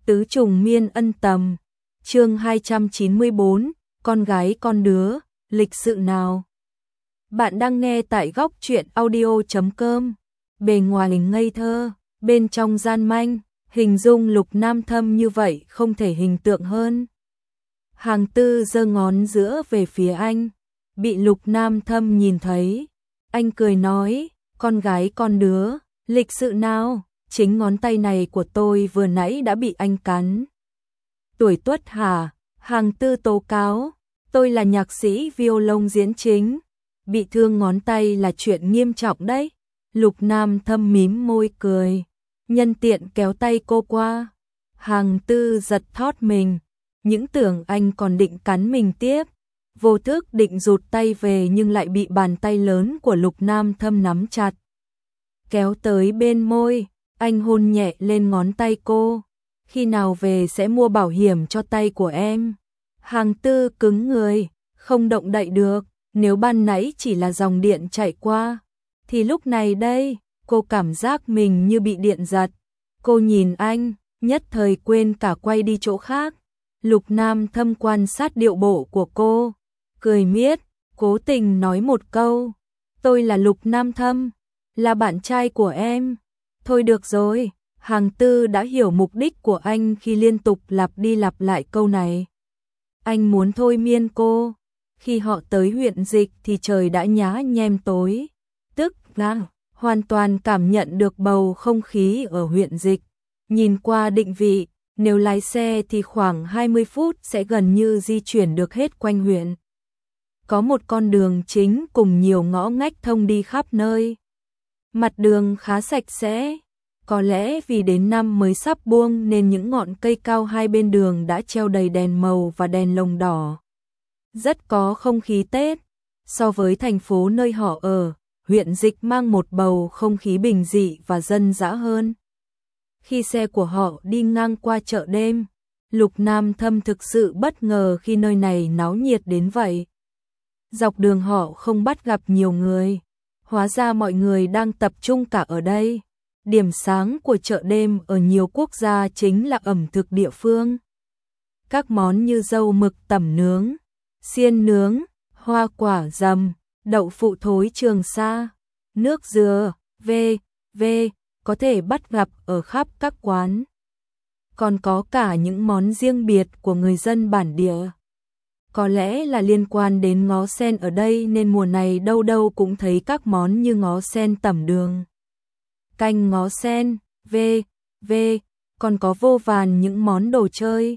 Tứ trùng miên ân tầm. Chương 294, con gái con đứa, lịch sự nào. Bạn đang nghe tại góc truyện audio.com. Bề ngoài ngây thơ, bên trong gian manh, hình dung Lục Nam Thâm như vậy không thể hình tượng hơn. Hàng Tư giơ ngón giữa về phía anh, bị Lục Nam Thâm nhìn thấy. Anh cười nói, con gái con đứa, lịch sự nào, chính ngón tay này của tôi vừa nãy đã bị anh cắn. Tuổi Tuất hả? Hàng Tư tố cáo, tôi là nhạc sĩ violon diễn chính, bị thương ngón tay là chuyện nghiêm trọng đấy. Lục Nam Thâm mím môi cười, nhân tiện kéo tay cô qua. Hàng Tư giật thót mình, những tưởng anh còn định cắn mình tiếp. Vô thức định rụt tay về nhưng lại bị bàn tay lớn của Lục Nam Thâm nắm chặt. Kéo tới bên môi, anh hôn nhẹ lên ngón tay cô. Khi nào về sẽ mua bảo hiểm cho tay của em? Hàng Tư cứng người, không động đậy được. Nếu ban nãy chỉ là dòng điện chạy qua, thì lúc này đây, cô cảm giác mình như bị điện giật. Cô nhìn anh, nhất thời quên cả quay đi chỗ khác. Lục Nam Thâm quan sát điệu bộ của cô, cười miết, cố tình nói một câu. Tôi là Lục Nam Thâm, là bạn trai của em. Thôi được rồi, Hàng Tư đã hiểu mục đích của anh khi liên tục lặp đi lặp lại câu này. Anh muốn thôi miên cô. Khi họ tới huyện Dịch thì trời đã nhá nhem tối. Tức là hoàn toàn cảm nhận được bầu không khí ở huyện Dịch. Nhìn qua định vị, nếu lái xe thì khoảng 20 phút sẽ gần như di chuyển được hết quanh huyện. Có một con đường chính cùng nhiều ngõ ngách thông đi khắp nơi. Mặt đường khá sạch sẽ. Có lẽ vì đến năm mới sắp buông nên những ngọn cây cao hai bên đường đã treo đầy đèn màu và đèn lồng đỏ. Rất có không khí Tết. So với thành phố nơi họ ở, huyện Dịch mang một bầu không khí bình dị và dân dã hơn. Khi xe của họ đi ngang qua chợ đêm, Lục Nam Thâm thực sự bất ngờ khi nơi này náo nhiệt đến vậy. Dọc đường họ không bắt gặp nhiều người, hóa ra mọi người đang tập trung cả ở đây. Điểm sáng của chợ đêm ở nhiều quốc gia chính là ẩm thực địa phương. Các món như dâu mực tẩm nướng, xiên nướng, hoa quả dầm, đậu phụ thối Trường Sa, nước dừa, v.v. có thể bắt gặp ở khắp các quán. Còn có cả những món riêng biệt của người dân bản địa. Có lẽ là liên quan đến ngó sen ở đây nên mùa này đâu đâu cũng thấy các món như ngó sen tẩm đường, canh ngó sen, v.v. còn có vô vàn những món đồ chơi.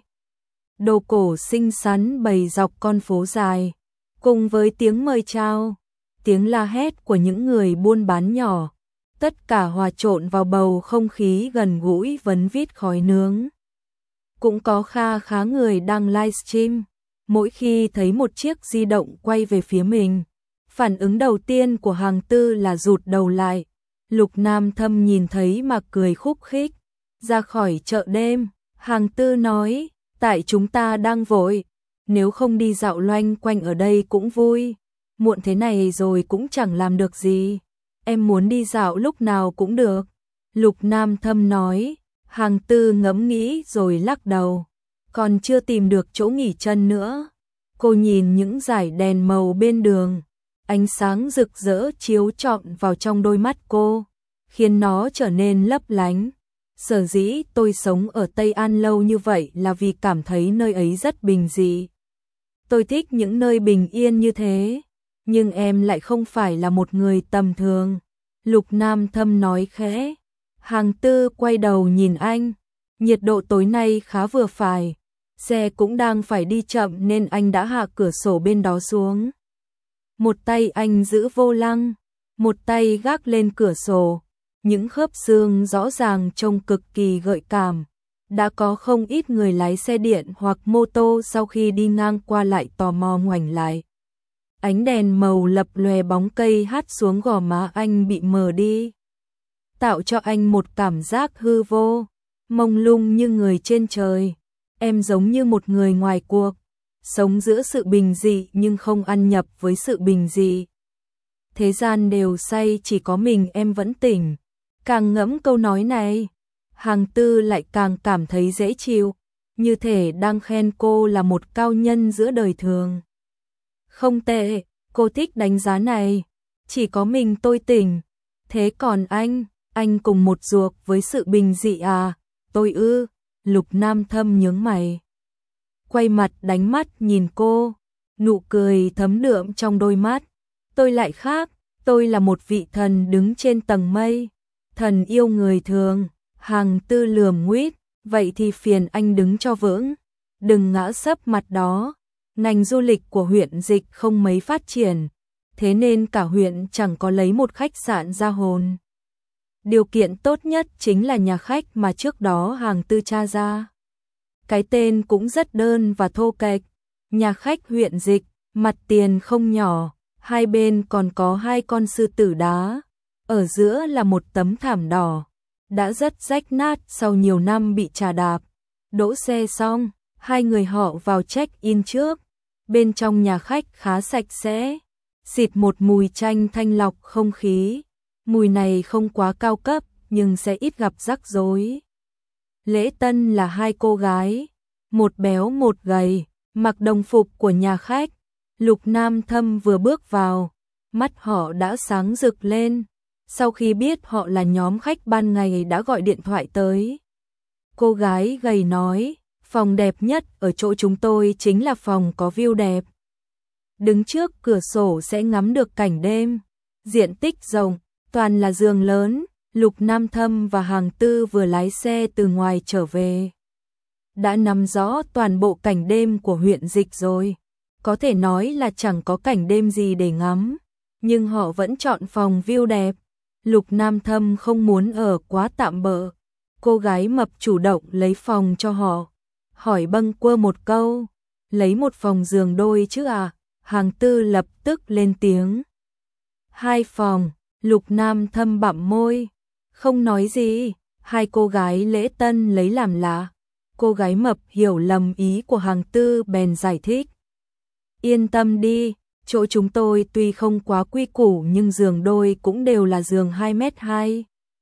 Đồ cổ xinh xắn bày dọc con phố dài, cùng với tiếng mời chào, tiếng la hét của những người buôn bán nhỏ, tất cả hòa trộn vào bầu không khí gần gũi vấn vít khói nướng. Cũng có kha khá người đang livestream, mỗi khi thấy một chiếc di động quay về phía mình, phản ứng đầu tiên của Hàng Tư là rụt đầu lại. Lục Nam Thâm nhìn thấy mà cười khúc khích. Ra khỏi chợ đêm, Hàng Tư nói, tại chúng ta đang vội, nếu không đi dạo loanh quanh ở đây cũng vui, muộn thế này rồi cũng chẳng làm được gì. Em muốn đi dạo lúc nào cũng được. Lục Nam Thâm nói. Hàng Tư ngẫm nghĩ rồi lắc đầu, còn chưa tìm được chỗ nghỉ chân nữa. Cô nhìn những dải đèn màu bên đường, ánh sáng rực rỡ chiếu trọn vào trong đôi mắt cô, khiến nó trở nên lấp lánh. Sở dĩ tôi sống ở Tây An lâu như vậy là vì cảm thấy nơi ấy rất bình dị. Tôi thích những nơi bình yên như thế, nhưng em lại không phải là một người tầm thường. Lục Nam Thâm nói khẽ. Hàng Tư quay đầu nhìn anh, nhiệt độ tối nay khá vừa phải, xe cũng đang phải đi chậm nên anh đã hạ cửa sổ bên đó xuống. Một tay anh giữ vô lăng, một tay gác lên cửa sổ, những khớp xương rõ ràng trông cực kỳ gợi cảm. Đã có không ít người lái xe điện hoặc mô tô sau khi đi ngang qua lại tò mò ngoảnh lại. Ánh đèn màu lập lòe bóng cây hắt xuống gò má anh bị mờ đi, tạo cho anh một cảm giác hư vô, mông lung như người trên trời. Em giống như một người ngoài cuộc, sống giữa sự bình dị nhưng không ăn nhập với sự bình dị. Thế gian đều say chỉ có mình em vẫn tỉnh. Càng ngẫm câu nói này, Hàng Tư lại càng cảm thấy dễ chịu, như thể đang khen cô là một cao nhân giữa đời thường. Không tệ, cô thích đánh giá này, chỉ có mình tôi tỉnh. Thế còn anh cùng một ruột với sự bình dị à? Tôi ư? Lục Nam Thâm nhướng mày, quay mặt đánh mắt nhìn cô, nụ cười thấm đượm trong đôi mắt. Tôi lại khác, tôi là một vị thần đứng trên tầng mây, thần yêu người thường. Hàng Tư lườm nguýt, vậy thì phiền anh đứng cho vững, đừng ngã sấp mặt đó. Ngành du lịch của huyện Dịch không mấy phát triển, thế nên cả huyện chẳng có lấy một khách sạn ra hồn. Điều kiện tốt nhất chính là nhà khách mà trước đó Hàng Tư tra ra. Cái tên cũng rất đơn và thô kệch, nhà khách huyện Dịch, mặt tiền không nhỏ, hai bên còn có hai con sư tử đá, ở giữa là một tấm thảm đỏ, đã rất rách nát sau nhiều năm bị trà đạp. Đỗ xe xong, hai người họ vào check-in trước. Bên trong nhà khách khá sạch sẽ, xịt một mùi chanh thanh lọc không khí. Mùi này không quá cao cấp nhưng sẽ ít gặp rắc rối. Lễ tân là hai cô gái, một béo một gầy, mặc đồng phục của nhà khách. Lục Nam Thâm vừa bước vào, mắt họ đã sáng rực lên. Sau khi biết họ là nhóm khách ban ngày đã gọi điện thoại tới. Cô gái gầy nói, phòng đẹp nhất ở chỗ chúng tôi chính là phòng có view đẹp. Đứng trước cửa sổ sẽ ngắm được cảnh đêm, diện tích rộng, toàn là giường lớn. Lục Nam Thâm và Hàng Tư vừa lái xe từ ngoài trở về, đã nắm rõ toàn bộ cảnh đêm của huyện Dịch rồi. Có thể nói là chẳng có cảnh đêm gì để ngắm, nhưng họ vẫn chọn phòng view đẹp. Lục Nam Thâm không muốn ở quá tạm bợ. Cô gái mập chủ động lấy phòng cho họ, hỏi bâng quơ một câu, lấy một phòng giường đôi chứ à? Hàng Tư lập tức lên tiếng. Hai phòng. Lục Nam Thâm bặm môi, không nói gì. Hai cô gái lễ tân lấy làm lạ. Cô gái mập hiểu lầm ý của Hàng Tư bèn giải thích. Yên tâm đi, chỗ chúng tôi tuy không quá quy củ nhưng giường đôi cũng đều là giường 2m2,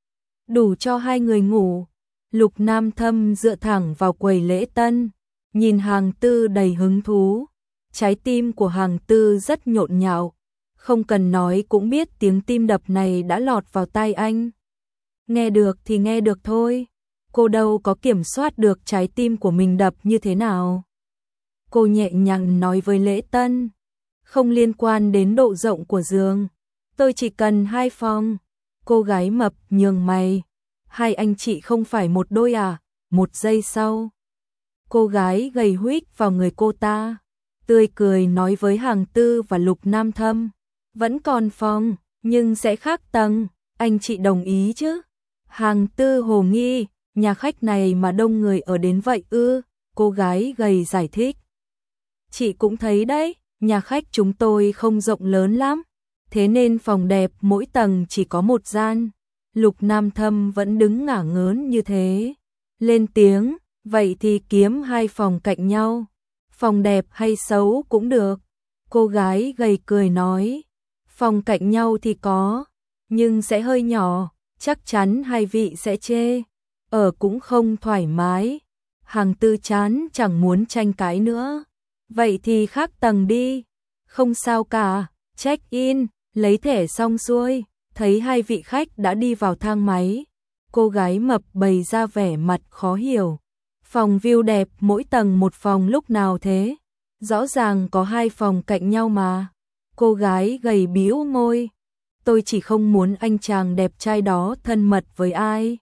đủ cho hai người ngủ. Lục Nam Thâm dựa thẳng vào quầy lễ tân, nhìn Hàng Tư đầy hứng thú. Trái tim của Hàng Tư rất nhộn nhạo, không cần nói cũng biết tiếng tim đập này đã lọt vào tai anh. Nghe được thì nghe được thôi, cô đâu có kiểm soát được trái tim của mình đập như thế nào. Cô nhẹ nhàng nói với lễ tân, không liên quan đến độ rộng của giường, tôi chỉ cần hai phòng. Cô gái mập nhướng mày, hai anh chị không phải một đôi à? Một giây sau, cô gái gầy huých vào người cô ta, tươi cười nói với Hàng Tư và Lục Nam Thâm, vẫn còn phòng, nhưng sẽ khác tầng, anh chị đồng ý chứ? Hàng Tư hồ nghi, nhà khách này mà đông người ở đến vậy ư? Cô gái gầy giải thích. Chị cũng thấy đấy, nhà khách chúng tôi không rộng lớn lắm, thế nên phòng đẹp mỗi tầng chỉ có một gian. Lục Nam Thâm vẫn đứng ngả ngớn như thế, lên tiếng, vậy thì kiếm hai phòng cạnh nhau, phòng đẹp hay xấu cũng được. Cô gái gầy cười nói, phòng cạnh nhau thì có, nhưng sẽ hơi nhỏ, chắc chắn hai vị sẽ chê, ở cũng không thoải mái. Hàng Tư chán chẳng muốn tranh cãi nữa, vậy thì khác tầng đi, không sao cả. Check in, lấy thẻ xong xuôi, thấy hai vị khách đã đi vào thang máy. Cô gái mập bày ra vẻ mặt khó hiểu, phòng view đẹp mỗi tầng một phòng lúc nào thế? Rõ ràng có hai phòng cạnh nhau mà. Cô gái gầy bĩu môi, tôi chỉ không muốn anh chàng đẹp trai đó thân mật với ai,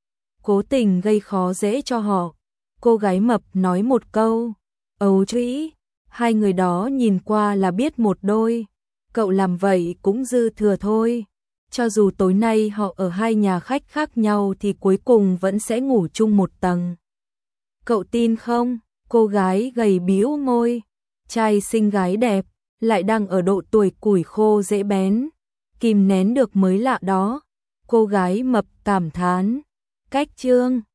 cố tình gây khó dễ cho họ. Cô gái mập nói một câu, ấu trĩ, hai người đó nhìn qua là biết một đôi, cậu làm vậy cũng dư thừa thôi. Cho dù tối nay họ ở hai nhà khách khác nhau thì cuối cùng vẫn sẽ ngủ chung một tầng. Cậu tin không? Cô gái gầy bĩu môi, trai xinh gái đẹp, lại đang ở độ tuổi củi khô dễ bén, kìm nén được mới lạ đó. Cô gái mập cảm thán, cách trương.